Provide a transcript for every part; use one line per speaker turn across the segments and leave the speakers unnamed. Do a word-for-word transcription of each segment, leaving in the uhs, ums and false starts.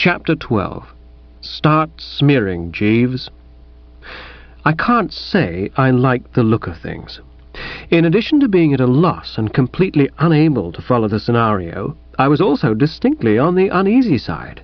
Chapter twelve. Start smearing, Jeeves. I can't say I liked the look of things. In addition to being at a loss and completely unable to follow the scenario, I was also distinctly on the uneasy side.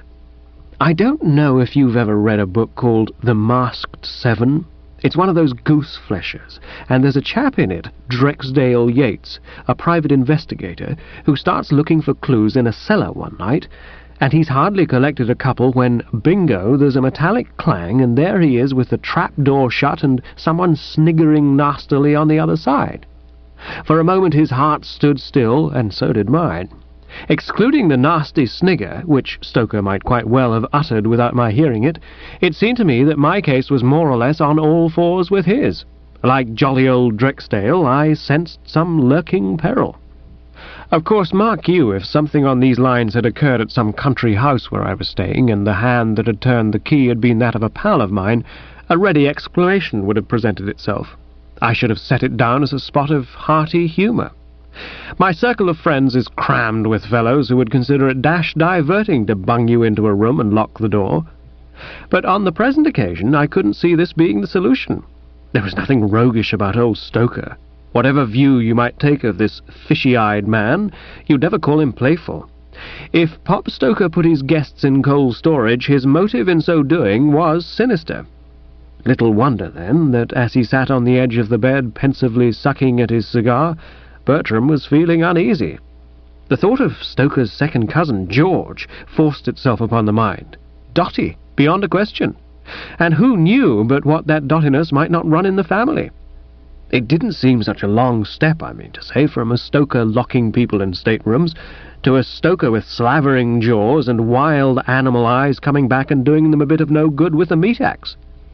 I don't know if you've ever read a book called The Masked Seven. It's one of those goose fleshers, and there's a chap in it, Drexdale Yates, a private investigator, who starts looking for clues in a cellar one night, and he's hardly collected a couple when, bingo, there's a metallic clang, and there he is with the trap door shut and someone sniggering nastily on the other side. For a moment his heart stood still, and so did mine. Excluding the nasty snigger, which Stoker might quite well have uttered without my hearing it, it seemed to me that my case was more or less on all fours with his. Like jolly old Drexdale, I sensed some lurking peril. Of course, mark you, if something on these lines had occurred at some country house where I was staying, and the hand that had turned the key had been that of a pal of mine, a ready explanation would have presented itself. I should have set it down as a spot of hearty humour. My circle of friends is crammed with fellows who would consider it dash diverting to bung you into a room and lock the door. But on the present occasion I couldn't see this being the solution. There was nothing roguish about old Stoker. Whatever view you might take of this fishy-eyed man, you'd never call him playful. If Pop Stoker put his guests in cold storage, his motive in so doing was sinister. Little wonder, then, that as he sat on the edge of the bed pensively sucking at his cigar, Bertram was feeling uneasy. The thought of Stoker's second cousin, George, forced itself upon the mind. Dotty, beyond a question. And who knew but what that dottiness might not run in the family? It didn't seem such a long step, I mean to say, from a Stoker locking people in staterooms to a Stoker with slavering jaws and wild animal eyes coming back and doing them a bit of no good with a meat-axe.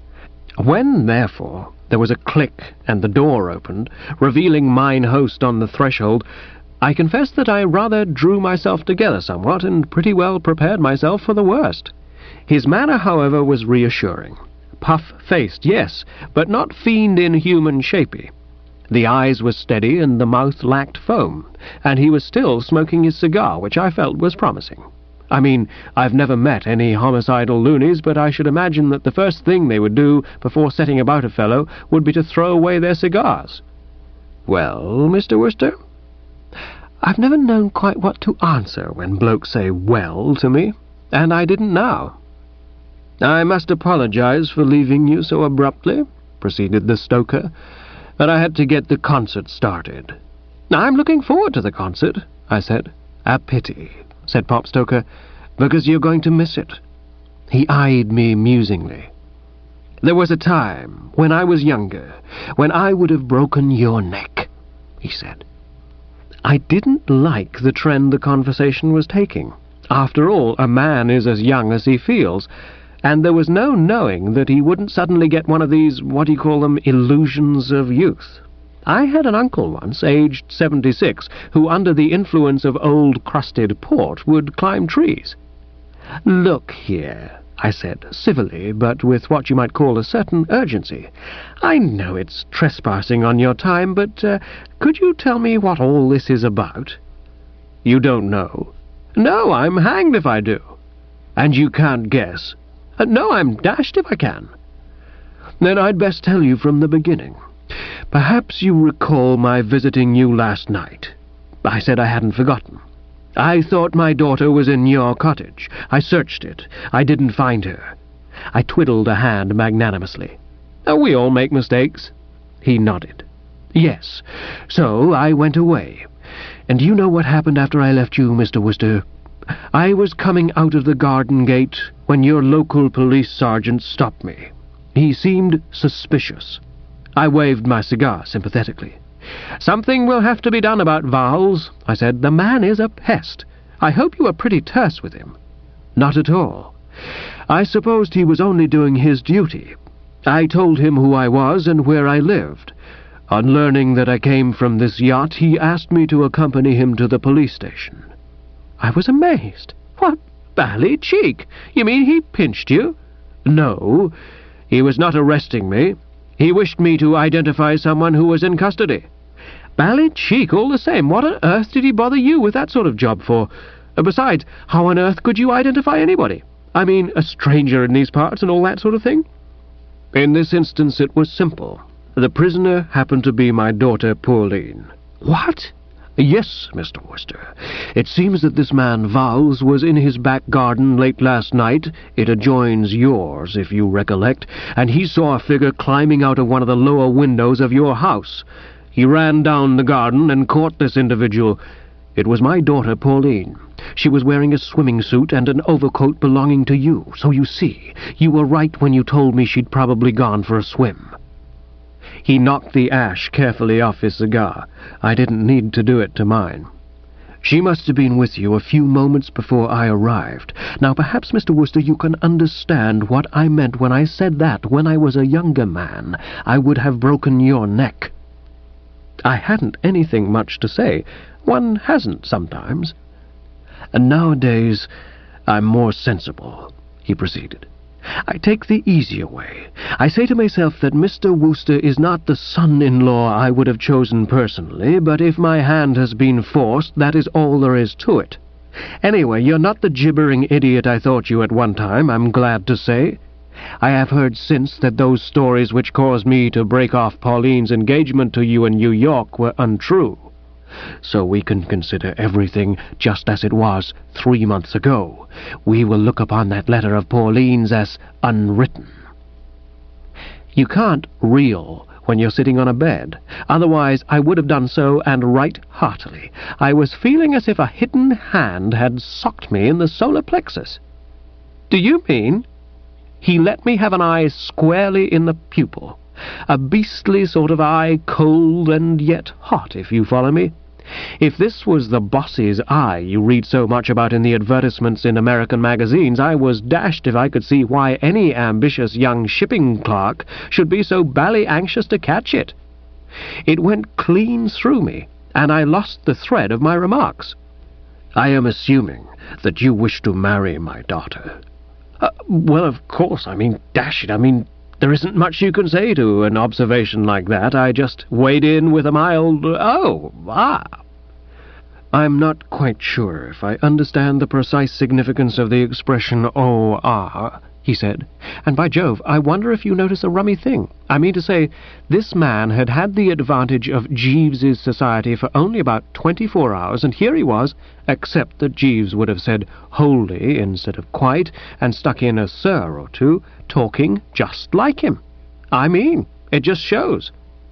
When, therefore, there was a click and the door opened, revealing mine host on the threshold, I confess that I rather drew myself together somewhat and pretty well prepared myself for the worst. His manner, however, was reassuring. Puff-faced, yes, but not fiend-inhuman shapy. The eyes were steady and the mouth lacked foam, and he was still smoking his cigar, which I felt was promising. I mean, I've never met any homicidal loonies, but I should imagine that the first thing they would do before setting about a fellow would be to throw away their cigars. "Well, Mister Wooster?" I've never known quite what to answer when blokes say "well" to me, and I didn't now. "I must apologize for leaving you so abruptly," proceeded the Stoker, "but I had to get the concert started." "I'm looking forward to the concert," I said. "A pity," said Pop Stoker, "because you're going to miss it." He eyed me musingly. "There was a time, when I was younger, when I would have broken your neck," he said. I didn't like the trend the conversation was taking. After all, a man is as young as he feels, and there was no knowing that he wouldn't suddenly get one of these, what do you call them, illusions of youth. I had an uncle once, aged seventy-six, who under the influence of old crusted port would climb trees. "Look here," I said, civilly, but with what you might call a certain urgency. "I know it's trespassing on your time, but uh, could you tell me what all this is about?" "You don't know?" "No, I'm hanged if I do." "And you can't guess?" Uh, no, I'm dashed if I can." "Then I'd best tell you from the beginning. Perhaps you recall my visiting you last night. I said I hadn't forgotten. I thought my daughter was in your cottage. I searched it. I didn't find her." I twiddled a hand magnanimously. "Oh, we all make mistakes." He nodded. "Yes, so I went away. And you know what happened after I left you, Mister Wooster? I was coming out of the garden gate when your local police sergeant stopped me. He seemed suspicious." I waved my cigar sympathetically. "Something will have to be done about Vowles," I said. "The man is a pest. I hope you were pretty terse with him." "Not at all. I supposed he was only doing his duty. I told him who I was and where I lived. On learning that I came from this yacht, he asked me to accompany him to the police station." I was amazed. "What bally cheek! You mean he pinched you?" "No, he was not arresting me. He wished me to identify someone who was in custody." "Bally cheek all the same. What on earth did he bother you with that sort of job for?" Besides, how on earth could you identify anybody? I mean, a stranger in these parts and all that sort of thing? In this instance it was simple. The prisoner happened to be my daughter Pauline. What? Yes, Mister Wooster. It seems that this man Vowles was in his back garden late last night. It adjoins yours, if you recollect, and he saw a figure climbing out of one of the lower windows of your house. He ran down the garden and caught this individual. It was my daughter Pauline. She was wearing a swimming suit and an overcoat belonging to you, so you see, you were right when you told me she'd probably gone for a swim. He knocked the ash carefully off his cigar. I didn't need to do it to mine. She must have been with you a few moments before I arrived. Now, perhaps, Mister Wooster, you can understand what I meant when I said that, when I was a younger man, I would have broken your neck. I hadn't anything much to say. One hasn't sometimes. And nowadays I'm more sensible, he proceeded. I take the easier way. I say to myself that Mister Wooster is not the son-in-law I would have chosen personally, but if my hand has been forced, that is all there is to it. Anyway, you're not the gibbering idiot I thought you at one time, I'm glad to say. I have heard since that those stories which caused me to break off Pauline's engagement to you in New York were untrue. So we can consider everything just as it was three months ago. We will look upon that letter of Pauline's as unwritten. You can't reel when you're sitting on a bed. Otherwise I would have done so, and right heartily. I was feeling as if a hidden hand had socked me in the solar plexus. Do you mean? He let me have an eye squarely in the pupil. A beastly sort of eye, cold and yet hot, if you follow me. If this was the boss's eye you read so much about in the advertisements in American magazines, I was dashed if I could see why any ambitious young shipping clerk should be so bally anxious to catch it. It went clean through me, and I lost the thread of my remarks. I am assuming that you wish to marry my daughter. Uh, well, of course, I mean, dash it, I mean, there isn't much you can say to an observation like that. I just weighed in with a mild, oh, ah. I'm not quite sure if I understand the precise significance of the expression, oh, ah, he said. And by Jove, I wonder if you notice a rummy thing. I mean to say, this man had had the advantage of Jeeves's society for only about twenty-four hours, and here he was, except that Jeeves would have said wholly instead of quite, and stuck in a sir or two, talking just like him. I mean, it just shows.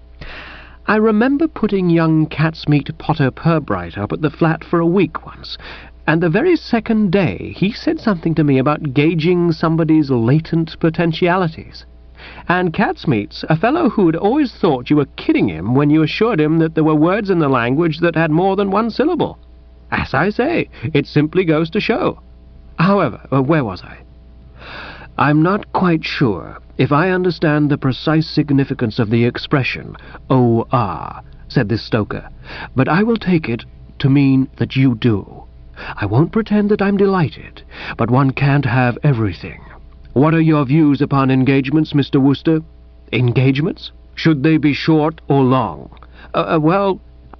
I remember putting young Catsmeat Potter Purbright up at the flat for a week once, and the very second day he said something to me about gauging somebody's latent potentialities. And Catsmeat's a fellow who'd always thought you were kidding him when you assured him that there were words in the language that had more than one syllable. As I say, it simply goes to show. However, where was I? I'm not quite sure if I understand the precise significance of the expression, oh, ah, said this stoker, but I will take it to mean that you do. I won't pretend that I'm delighted, but one can't have everything. What are your views upon engagements, Mister Wooster? Engagements? Should they be short or long? Uh, well,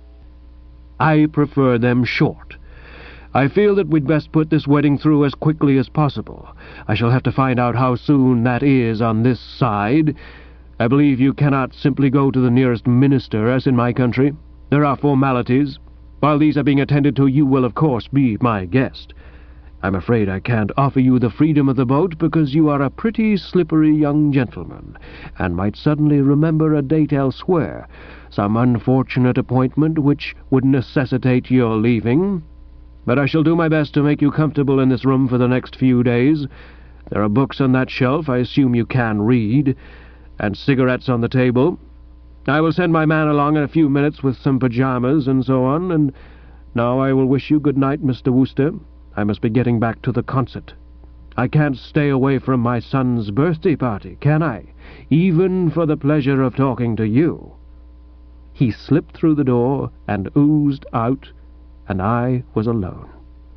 I prefer them short. I feel that we'd best put this wedding through as quickly as possible. I shall have to find out how soon that is on this side. I believe you cannot simply go to the nearest minister, as in my country. There are formalities. While these are being attended to, you will, of course, be my guest. I'm afraid I can't offer you the freedom of the boat because you are a pretty slippery young gentleman, and might suddenly remember a date elsewhere, some unfortunate appointment which would necessitate your leaving. But I shall do my best to make you comfortable in this room for the next few days. There are books on that shelf I assume you can read, and cigarettes on the table. I will send my man along in a few minutes with some pyjamas and so on, and now I will wish you good night, Mister Wooster. I must be getting back to the concert. I can't stay away from my son's birthday party, can I? Even for the pleasure of talking to you. He slipped through the door and oozed out, and I was alone.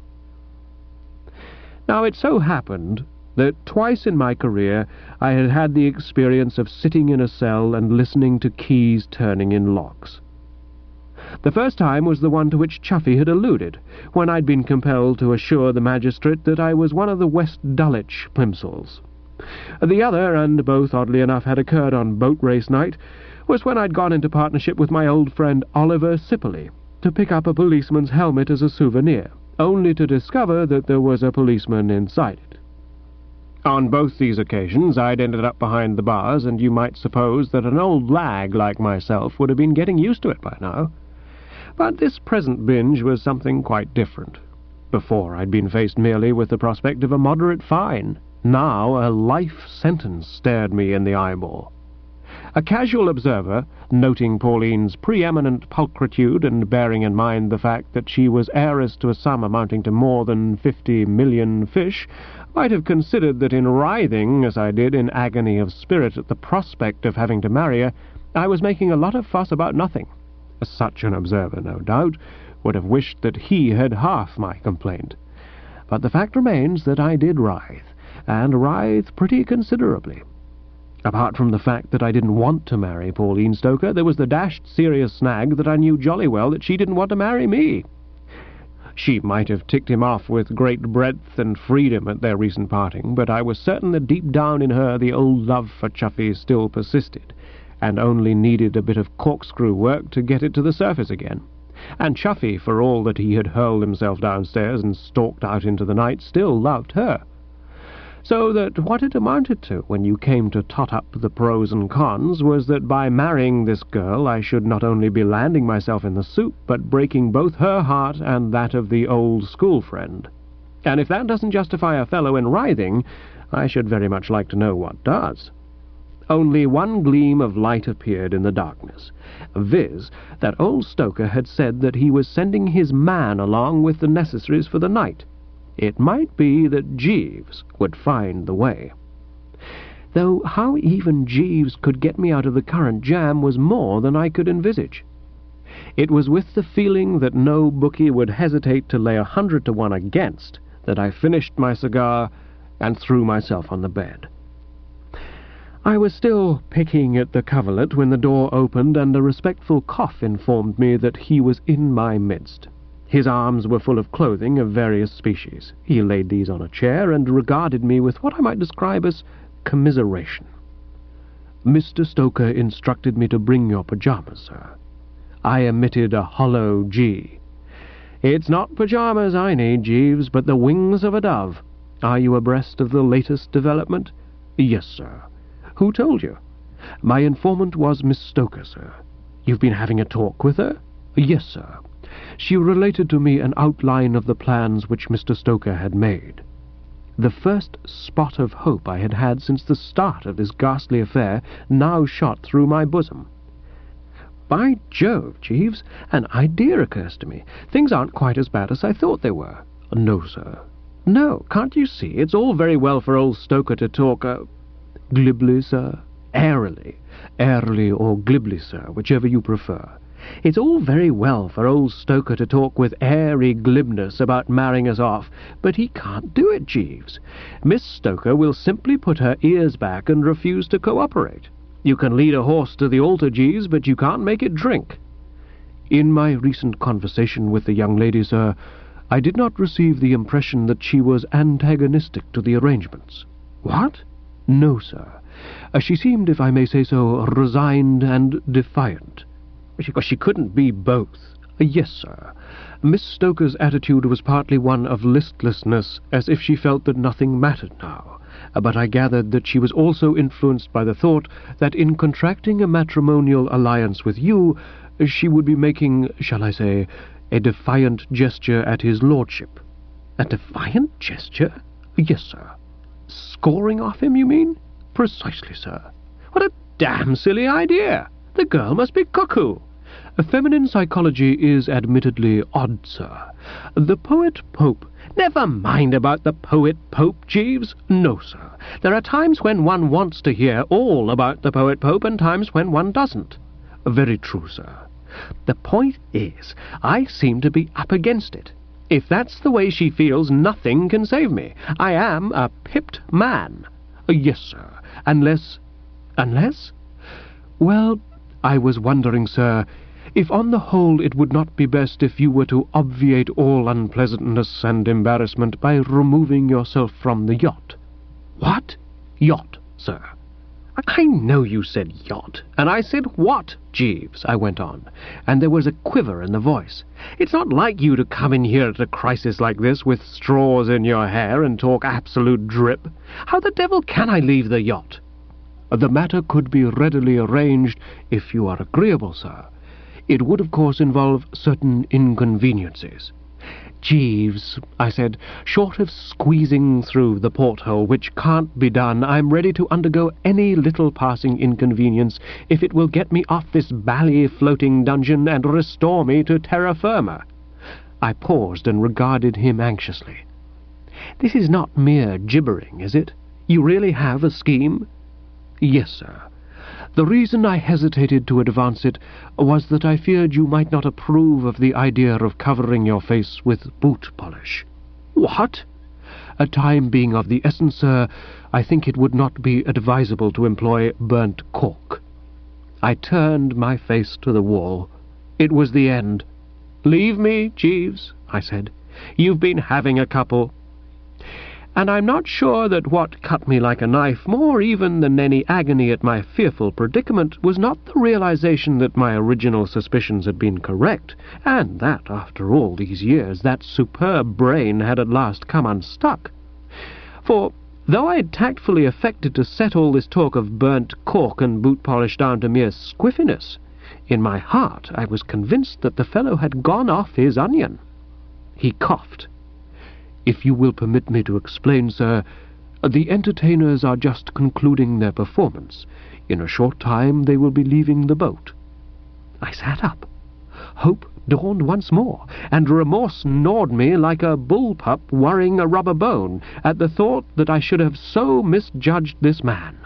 Now it so happened that twice in my career I had had the experience of sitting in a cell and listening to keys turning in locks. The first time was the one to which Chuffy had alluded, when I'd been compelled to assure the magistrate that I was one of the West Dulwich Plimsolls. The other, and both oddly enough had occurred on boat race night, was when I'd gone into partnership with my old friend Oliver Sipperley to pick up a policeman's helmet as a souvenir, only to discover that there was a policeman inside it. On both these occasions I'd ended up behind the bars, and you might suppose that an old lag like myself would have been getting used to it by now. But this present binge was something quite different. Before I'd been faced merely with the prospect of a moderate fine. Now a life sentence stared me in the eyeball. A casual observer, noting Pauline's preeminent pulchritude and bearing in mind the fact that she was heiress to a sum amounting to more than fifty million fish, might have considered that in writhing, as I did, in agony of spirit at the prospect of having to marry her, I was making a lot of fuss about nothing. Such an observer, no doubt, would have wished that he had half my complaint. But the fact remains that I did writhe, and writhe pretty considerably. Apart from the fact that I didn't want to marry Pauline Stoker, there was the dashed serious snag that I knew jolly well that she didn't want to marry me. She might have ticked him off with great breadth and freedom at their recent parting, but I was certain that deep down in her the old love for Chuffy still persisted, and only needed a bit of corkscrew work to get it to the surface again. And Chuffy, for all that he had hurled himself downstairs and stalked out into the night, still loved her. So that what it amounted to, when you came to tot up the pros and cons, was that by marrying this girl I should not only be landing myself in the soup, but breaking both her heart and that of the old school friend. And if that doesn't justify a fellow in writhing, I should very much like to know what does. Only one gleam of light appeared in the darkness, viz. That old Stoker had said that he was sending his man along with the necessaries for the night. It might be that Jeeves would find the way. Though how even Jeeves could get me out of the current jam was more than I could envisage. It was with the feeling that no bookie would hesitate to lay a hundred to one against that I finished my cigar and threw myself on the bed. I was still picking at the coverlet when the door opened and a respectful cough informed me that he was in my midst. His arms were full of clothing of various species. He laid these on a chair and regarded me with what I might describe as commiseration. "Mister Stoker instructed me to bring your pyjamas, sir." I emitted a hollow G. "It's not pyjamas I need, Jeeves, but the wings of a dove. Are you abreast of the latest development?" "Yes, sir." "Who told you?" "My informant was Miss Stoker, sir." "You've been having a talk with her?" "Yes, sir. She related to me an outline of the plans which Mister Stoker had made. The first spot of hope I had had since the start of this ghastly affair now shot through my bosom. By Jove, Jeeves, an idea occurs to me. Things aren't quite as bad as I thought they were." "No, sir." "No, can't you see? It's all very well for old Stoker to talk, uh, glibly, sir? Airily. Airily or glibly, sir, whichever you prefer. It's all very well for old Stoker to talk with airy glibness about marrying us off, but he can't do it, Jeeves. Miss Stoker will simply put her ears back and refuse to cooperate. You can lead a horse to the altar, Jeeves, but you can't make it drink." "In my recent conversation with the young lady, sir, I did not receive the impression that she was antagonistic to the arrangements." "What?" "No, sir. Uh, she seemed, if I may say so, resigned and defiant." "Because she couldn't be both." "Yes, sir. Miss Stoker's attitude was partly one of listlessness, as if she felt that nothing mattered now, but I gathered that she was also influenced by the thought that in contracting a matrimonial alliance with you, she would be making, shall I say, a defiant gesture at his lordship." "A defiant gesture?" "Yes, sir." "Scoring off him, you mean?" "Precisely, sir." "What a damn silly idea! The girl must be cuckoo." "Feminine psychology is admittedly odd, sir. The poet Pope—" "Never mind about the poet Pope, Jeeves." "No, sir. There are times when one wants to hear all about the poet Pope and times when one doesn't." "Very true, sir." "The point is, I seem to be up against it. If that's the way she feels, nothing can save me. I am a pipped man." "Yes, sir. Unless—" "Unless?" "Well, I was wondering, sir, If on the whole it would not be best if you were to obviate all unpleasantness and embarrassment by removing yourself from the yacht." "What? Yacht, sir?" "I know you said yacht, and I said what, Jeeves," I went on, and there was a quiver in the voice. "It's not like you to come in here at a crisis like this with straws in your hair and talk absolute drip. How the devil can I leave the yacht?" "The matter could be readily arranged if you are agreeable, sir. It would, of course, involve certain inconveniences." "Jeeves," I said, "short of squeezing through the porthole, which can't be done, I'm ready to undergo any little passing inconvenience if it will get me off this bally-floating dungeon and restore me to terra firma." I paused and regarded him anxiously. "This is not mere gibbering, is it? You really have a scheme?" "Yes, sir. The reason I hesitated to advance it was that I feared you might not approve of the idea of covering your face with boot polish." "What?" "A time being of the essence, sir, I think it would not be advisable to employ burnt cork." I turned my face to the wall. It was the end. "Leave me, Jeeves," I said. "You've been having a couple." And I'm not sure that what cut me like a knife more even than any agony at my fearful predicament was not the realization that my original suspicions had been correct, and that, after all these years, that superb brain had at last come unstuck. For, though I had tactfully affected to set all this talk of burnt cork and boot polish down to mere squiffiness, in my heart I was convinced that the fellow had gone off his onion. He coughed. "If you will permit me to explain, sir, the entertainers are just concluding their performance. In a short time they will be leaving the boat." I sat up. Hope dawned once more, and remorse gnawed me like a bull-pup worrying a rubber bone at the thought that I should have so misjudged this man.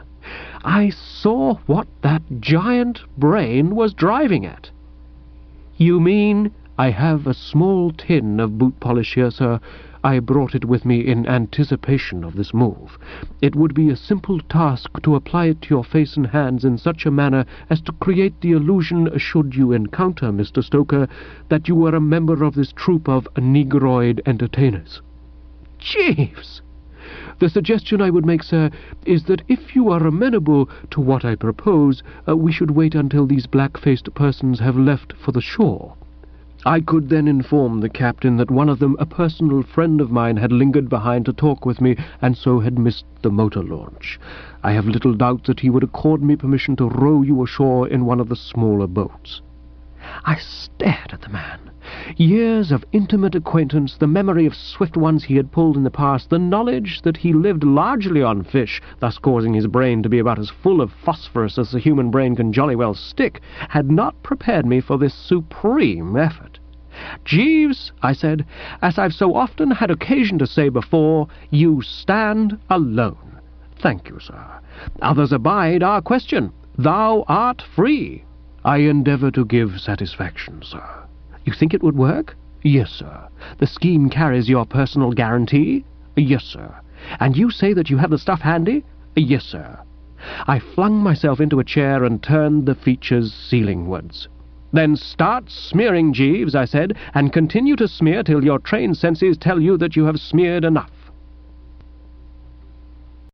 I saw what that giant brain was driving at. "You mean—" "I have a small tin of boot polish here, sir. I brought it with me in anticipation of this move. It would be a simple task to apply it to your face and hands in such a manner as to create the illusion, should you encounter Mister Stoker, that you were a member of this troupe of negroid entertainers." "Jeeves!" "The suggestion I would make, sir, is that if you are amenable to what I propose, uh, we should wait until these black-faced persons have left for the shore. I could then inform the captain that one of them, a personal friend of mine, had lingered behind to talk with me, and so had missed the motor launch. I have little doubt that he would accord me permission to row you ashore in one of the smaller boats." I stared at the man. Years of intimate acquaintance, the memory of swift ones he had pulled in the past, the knowledge that he lived largely on fish, thus causing his brain to be about as full of phosphorus as the human brain can jolly well stick, had not prepared me for this supreme effort. "Jeeves," I said, "as I've so often had occasion to say before, you stand alone." "Thank you, sir." "Others abide our question. Thou art free." "I endeavour to give satisfaction, sir." "You think it would work?" "Yes, sir." "The scheme carries your personal guarantee?" "Yes, sir." "And you say that you have the stuff handy?" "Yes, sir." I flung myself into a chair and turned the features ceilingwards. "Then start smearing, Jeeves," I said, "and continue to smear till your trained senses tell you that you have smeared enough."